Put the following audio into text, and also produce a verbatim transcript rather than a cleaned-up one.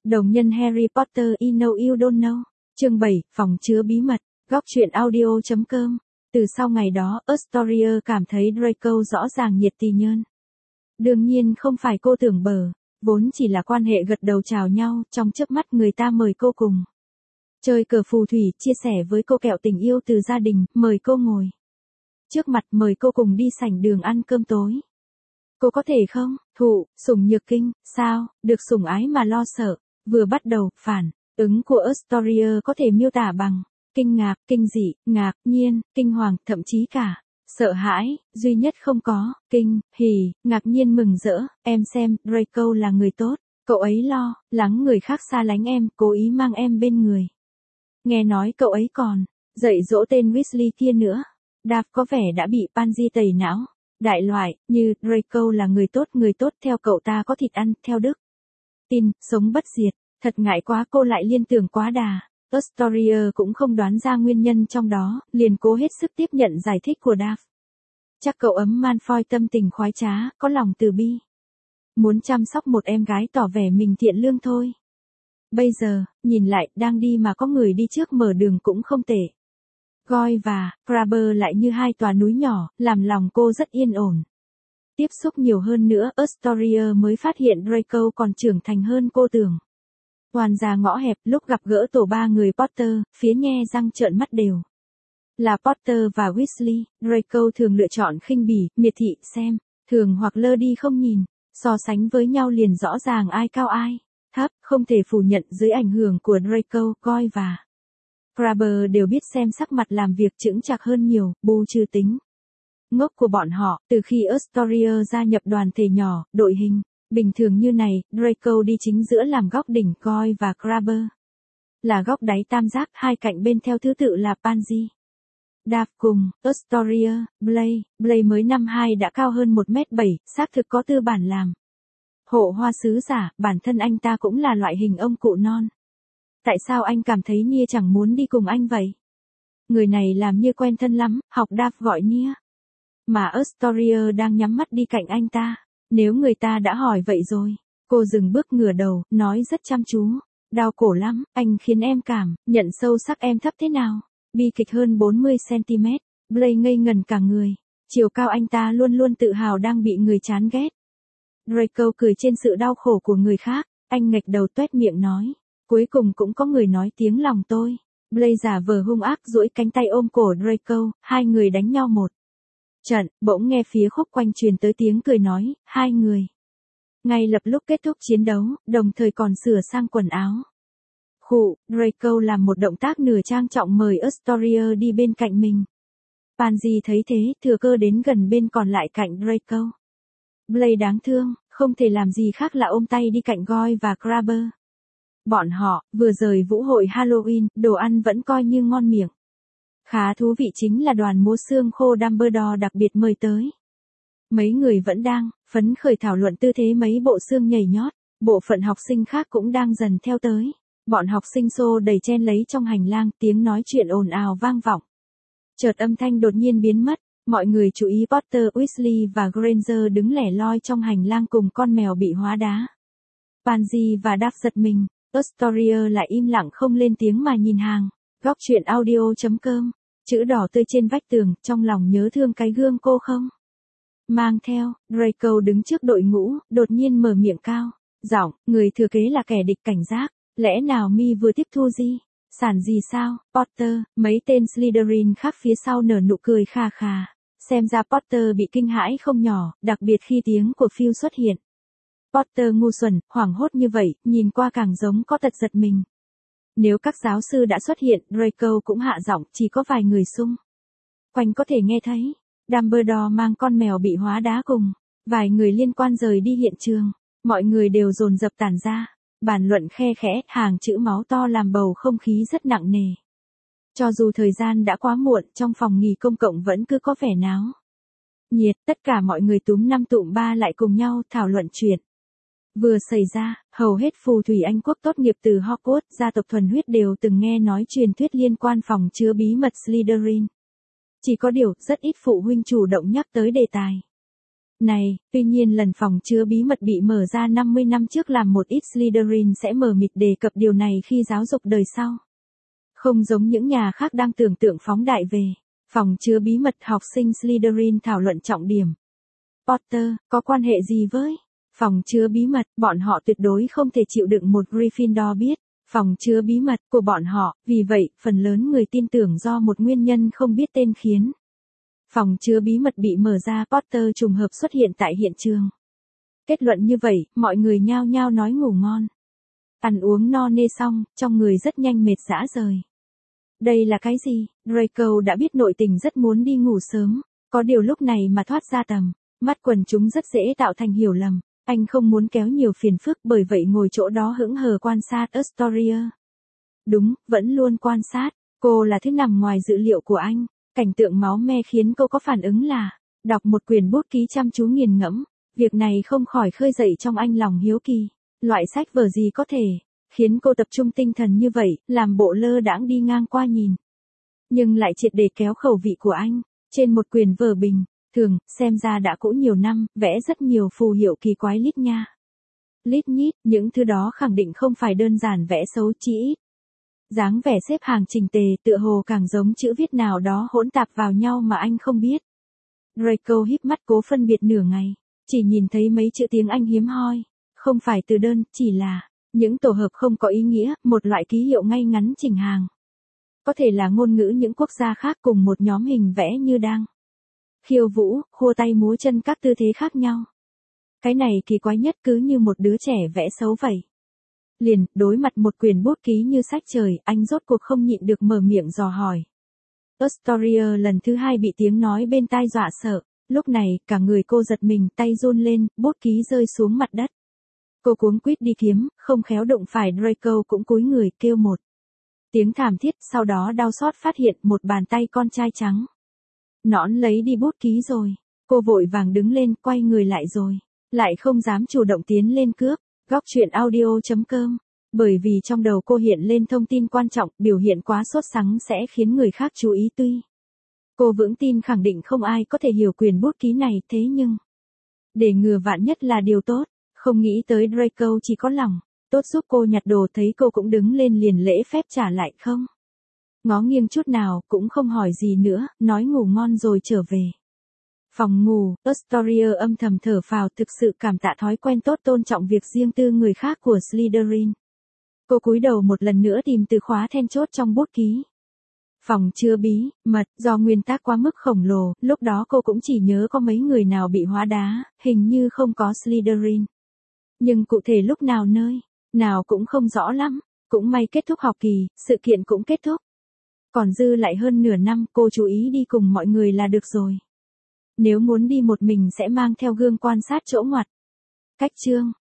Đồng nhân Harry Potter You Know You Don't Know. Chương bảy, phòng chứa bí mật. Góc truyện audio chấm com. Từ sau ngày đó, Astoria cảm thấy Draco rõ ràng nhiệt tình hơn. Đương nhiên không phải cô tưởng bở, vốn chỉ là quan hệ gật đầu chào nhau, trong chớp mắt người ta mời cô cùng chơi cờ phù thủy, chia sẻ với cô kẹo tình yêu từ gia đình, mời cô ngồi trước mặt, mời cô cùng đi sảnh đường ăn cơm tối. Cô có thể không? Thụ, sủng nhược kinh, sao, được sủng ái mà lo sợ. Vừa bắt đầu, phản ứng của Astoria có thể miêu tả bằng kinh ngạc, kinh dị, ngạc nhiên, kinh hoàng, thậm chí cả sợ hãi, duy nhất không có kinh hỉ, ngạc nhiên, mừng rỡ. Em xem, Draco là người tốt, cậu ấy lo lắng người khác xa lánh em, cố ý mang em bên người. Nghe nói cậu ấy còn dạy dỗ tên Weasley kia nữa. Daf có vẻ đã bị Pansy tẩy não. Đại loại, như Draco là người tốt, người tốt theo cậu ta có thịt ăn, theo đức tin, sống bất diệt. Thật ngại quá, cô lại liên tưởng quá đà. Astoria cũng không đoán ra nguyên nhân trong đó, liền cố hết sức tiếp nhận giải thích của Daf. Chắc cậu ấm Malfoy tâm tình khoái trá, có lòng từ bi, muốn chăm sóc một em gái, tỏ vẻ mình thiện lương thôi. Bây giờ, nhìn lại, đang đi mà có người đi trước mở đường cũng không tệ. Goyle và Crabber lại như hai tòa núi nhỏ, làm lòng cô rất yên ổn. Tiếp xúc nhiều hơn nữa, Astoria mới phát hiện Draco còn trưởng thành hơn cô tưởng. Hoàn ra ngõ hẹp, lúc gặp gỡ tổ ba người Potter, phía nhe răng trợn mắt đều là Potter và Weasley. Draco thường lựa chọn khinh bỉ, miệt thị, xem thường hoặc lơ đi không nhìn. So sánh với nhau liền rõ ràng ai cao ai thấp. Không thể phủ nhận, dưới ảnh hưởng của Draco, Goyle và Crabber đều biết xem sắc mặt, làm việc chững chạc hơn nhiều, bù trừ tính ngốc của bọn họ. Từ khi Astoria gia nhập đoàn thể nhỏ, đội hình bình thường như này, Draco đi chính giữa làm góc đỉnh, Goyle và Crabber là góc đáy tam giác, hai cạnh bên theo thứ tự là Pansy, Daf cùng Astoria. Blake, Blake mới năm hai đã cao hơn một mét bảy, xác thực có tư bản làm hộ hoa sứ giả, bản thân anh ta cũng là loại hình ông cụ non. Tại sao anh cảm thấy Nia chẳng muốn đi cùng anh vậy? Người này làm như quen thân lắm, học Daf gọi Nia. Mà Astoria đang nhắm mắt đi cạnh anh ta. Nếu người ta đã hỏi vậy rồi. Cô dừng bước, ngửa đầu, nói rất chăm chú. Đau cổ lắm, anh khiến em cảm nhận sâu sắc em thấp thế nào. Bi kịch hơn bốn mươi xăng ti mét. Blake ngây ngần cả người. Chiều cao anh ta luôn luôn tự hào đang bị người chán ghét. Draco cười trên sự đau khổ của người khác. Anh nghệch đầu tuét miệng nói. Cuối cùng cũng có người nói tiếng lòng tôi. Blake giả vờ hung ác duỗi cánh tay ôm cổ Draco, hai người đánh nhau một trận. Bỗng nghe phía khúc quanh truyền tới tiếng cười nói, hai người ngay lập lúc kết thúc chiến đấu, đồng thời còn sửa sang quần áo. Khụ, Draco làm một động tác nửa trang trọng mời Astoria đi bên cạnh mình. Pansy thấy thế, thừa cơ đến gần bên còn lại cạnh Draco. Blake đáng thương, không thể làm gì khác là ôm tay đi cạnh Goyle và Crabber. Bọn họ, vừa rời vũ hội Halloween, đồ ăn vẫn coi như ngon miệng. Khá thú vị chính là đoàn múa xương khô Dumbledore đặc biệt mời tới. Mấy người vẫn đang phấn khởi thảo luận tư thế mấy bộ xương nhảy nhót, bộ phận học sinh khác cũng đang dần theo tới. Bọn học sinh xô đẩy chen lấy trong hành lang, tiếng nói chuyện ồn ào vang vọng. Chợt âm thanh đột nhiên biến mất, mọi người chú ý Potter, Weasley và Granger đứng lẻ loi trong hành lang cùng con mèo bị hóa đá. Pansy và Daf giật mình, Astoria lại im lặng không lên tiếng mà nhìn hàng. Góc truyện audio chấm com. Chữ đỏ tươi trên vách tường, trong lòng nhớ thương cái gương cô không mang theo. Draco đứng trước đội ngũ, đột nhiên mở miệng cao giọng, người thừa kế là kẻ địch, cảnh giác. Lẽ nào mi vừa tiếp thu gì sản gì sao? Potter, mấy tên Slytherin khác phía sau nở nụ cười kha khà. Xem ra Potter bị kinh hãi không nhỏ, đặc biệt khi tiếng của Phil xuất hiện. Potter ngu xuẩn, hoảng hốt như vậy, nhìn qua càng giống có tật giật mình. Nếu các giáo sư đã xuất hiện, Draco cũng hạ giọng, chỉ có vài người xung quanh có thể nghe thấy. Dumbledore mang con mèo bị hóa đá cùng vài người liên quan rời đi hiện trường. Mọi người đều dồn dập tản ra, bàn luận khe khẽ, hàng chữ máu to làm bầu không khí rất nặng nề. Cho dù thời gian đã quá muộn, trong phòng nghỉ công cộng vẫn cứ có vẻ náo nhiệt. Tất cả mọi người túm năm tụm ba lại cùng nhau thảo luận chuyện vừa xảy ra. Hầu hết phù thủy Anh quốc tốt nghiệp từ Hogwarts, gia tộc thuần huyết đều từng nghe nói truyền thuyết liên quan phòng chứa bí mật Slytherin. Chỉ có điều, rất ít phụ huynh chủ động nhắc tới đề tài. Này, tuy nhiên lần phòng chứa bí mật bị mở ra năm mươi năm trước làm một ít Slytherin sẽ mờ mịt đề cập điều này khi giáo dục đời sau. Không giống những nhà khác đang tưởng tượng phóng đại về phòng chứa bí mật, học sinh Slytherin thảo luận trọng điểm. Potter, có quan hệ gì với phòng chứa bí mật? Bọn họ tuyệt đối không thể chịu đựng một Gryffindor biết phòng chứa bí mật của bọn họ, vì vậy, phần lớn người tin tưởng do một nguyên nhân không biết tên khiến phòng chứa bí mật bị mở ra. Potter trùng hợp xuất hiện tại hiện trường. Kết luận như vậy, mọi người nhao nhao nói ngủ ngon. Ăn uống no nê xong, trong người rất nhanh mệt rã rời. Đây là cái gì? Draco đã biết nội tình rất muốn đi ngủ sớm, có điều lúc này mà thoát ra tầm mắt quần chúng rất dễ tạo thành hiểu lầm. Anh không muốn kéo nhiều phiền phức, bởi vậy ngồi chỗ đó hững hờ quan sát Astoria. Đúng, vẫn luôn quan sát. Cô là thứ nằm ngoài dự liệu của anh. Cảnh tượng máu me khiến cô có phản ứng là đọc một quyển bút ký chăm chú nghiền ngẫm. Việc này không khỏi khơi dậy trong anh lòng hiếu kỳ. Loại sách vở gì có thể khiến cô tập trung tinh thần như vậy, làm bộ lơ đãng đi ngang qua nhìn. Nhưng lại triệt để kéo khẩu vị của anh. Trên một quyển vở bình thường, xem ra đã cũ nhiều năm, vẽ rất nhiều phù hiệu kỳ quái lít nha lít nhít, những thứ đó khẳng định không phải đơn giản vẽ xấu chỉ ít. Dáng vẻ xếp hàng chỉnh tề, tựa hồ càng giống chữ viết nào đó hỗn tạp vào nhau mà anh không biết. Draco híp mắt cố phân biệt nửa ngày, chỉ nhìn thấy mấy chữ tiếng Anh hiếm hoi, không phải từ đơn, chỉ là những tổ hợp không có ý nghĩa, một loại ký hiệu ngay ngắn chỉnh hàng. Có thể là ngôn ngữ những quốc gia khác cùng một nhóm hình vẽ như đang khiêu vũ, khua tay múa chân các tư thế khác nhau. Cái này kỳ quái nhất, cứ như một đứa trẻ vẽ xấu vậy. Liền, đối mặt một quyển bút ký như sách trời, anh rốt cuộc không nhịn được mở miệng dò hỏi. Astoria lần thứ hai bị tiếng nói bên tai dọa sợ. Lúc này, cả người cô giật mình, tay run lên, bút ký rơi xuống mặt đất. Cô cuống quýt đi kiếm, không khéo đụng phải Draco cũng cúi người kêu một tiếng thảm thiết, sau đó đau xót phát hiện một bàn tay con trai trắng nõn lấy đi bút ký rồi. Cô vội vàng đứng lên, quay người lại rồi lại không dám chủ động tiến lên cướp. Góc truyện audio chấm com. Bởi vì trong đầu cô hiện lên thông tin quan trọng, biểu hiện quá sốt sắng sẽ khiến người khác chú ý. Tuy cô vững tin khẳng định không ai có thể hiểu quyền bút ký này, thế nhưng để ngừa vạn nhất là điều tốt. Không nghĩ tới Draco chỉ có lòng tốt giúp cô nhặt đồ, thấy cô cũng đứng lên liền lễ phép trả lại, không ngó nghiêng chút nào, cũng không hỏi gì nữa, nói ngủ ngon rồi trở về phòng ngủ. Astoria âm thầm thở phào, thực sự cảm tạ thói quen tốt tôn trọng việc riêng tư người khác của Slytherin. Cô cúi đầu một lần nữa tìm từ khóa then chốt trong bút ký. Phòng chứa bí mật, do nguyên tác quá mức khổng lồ, lúc đó cô cũng chỉ nhớ có mấy người nào bị hóa đá, hình như không có Slytherin. Nhưng cụ thể lúc nào nơi nào cũng không rõ lắm. Cũng may kết thúc học kỳ, sự kiện cũng kết thúc. Còn dư lại hơn nửa năm, cô chú ý đi cùng mọi người là được rồi. Nếu muốn đi một mình sẽ mang theo gương quan sát chỗ ngoặt. Cách chương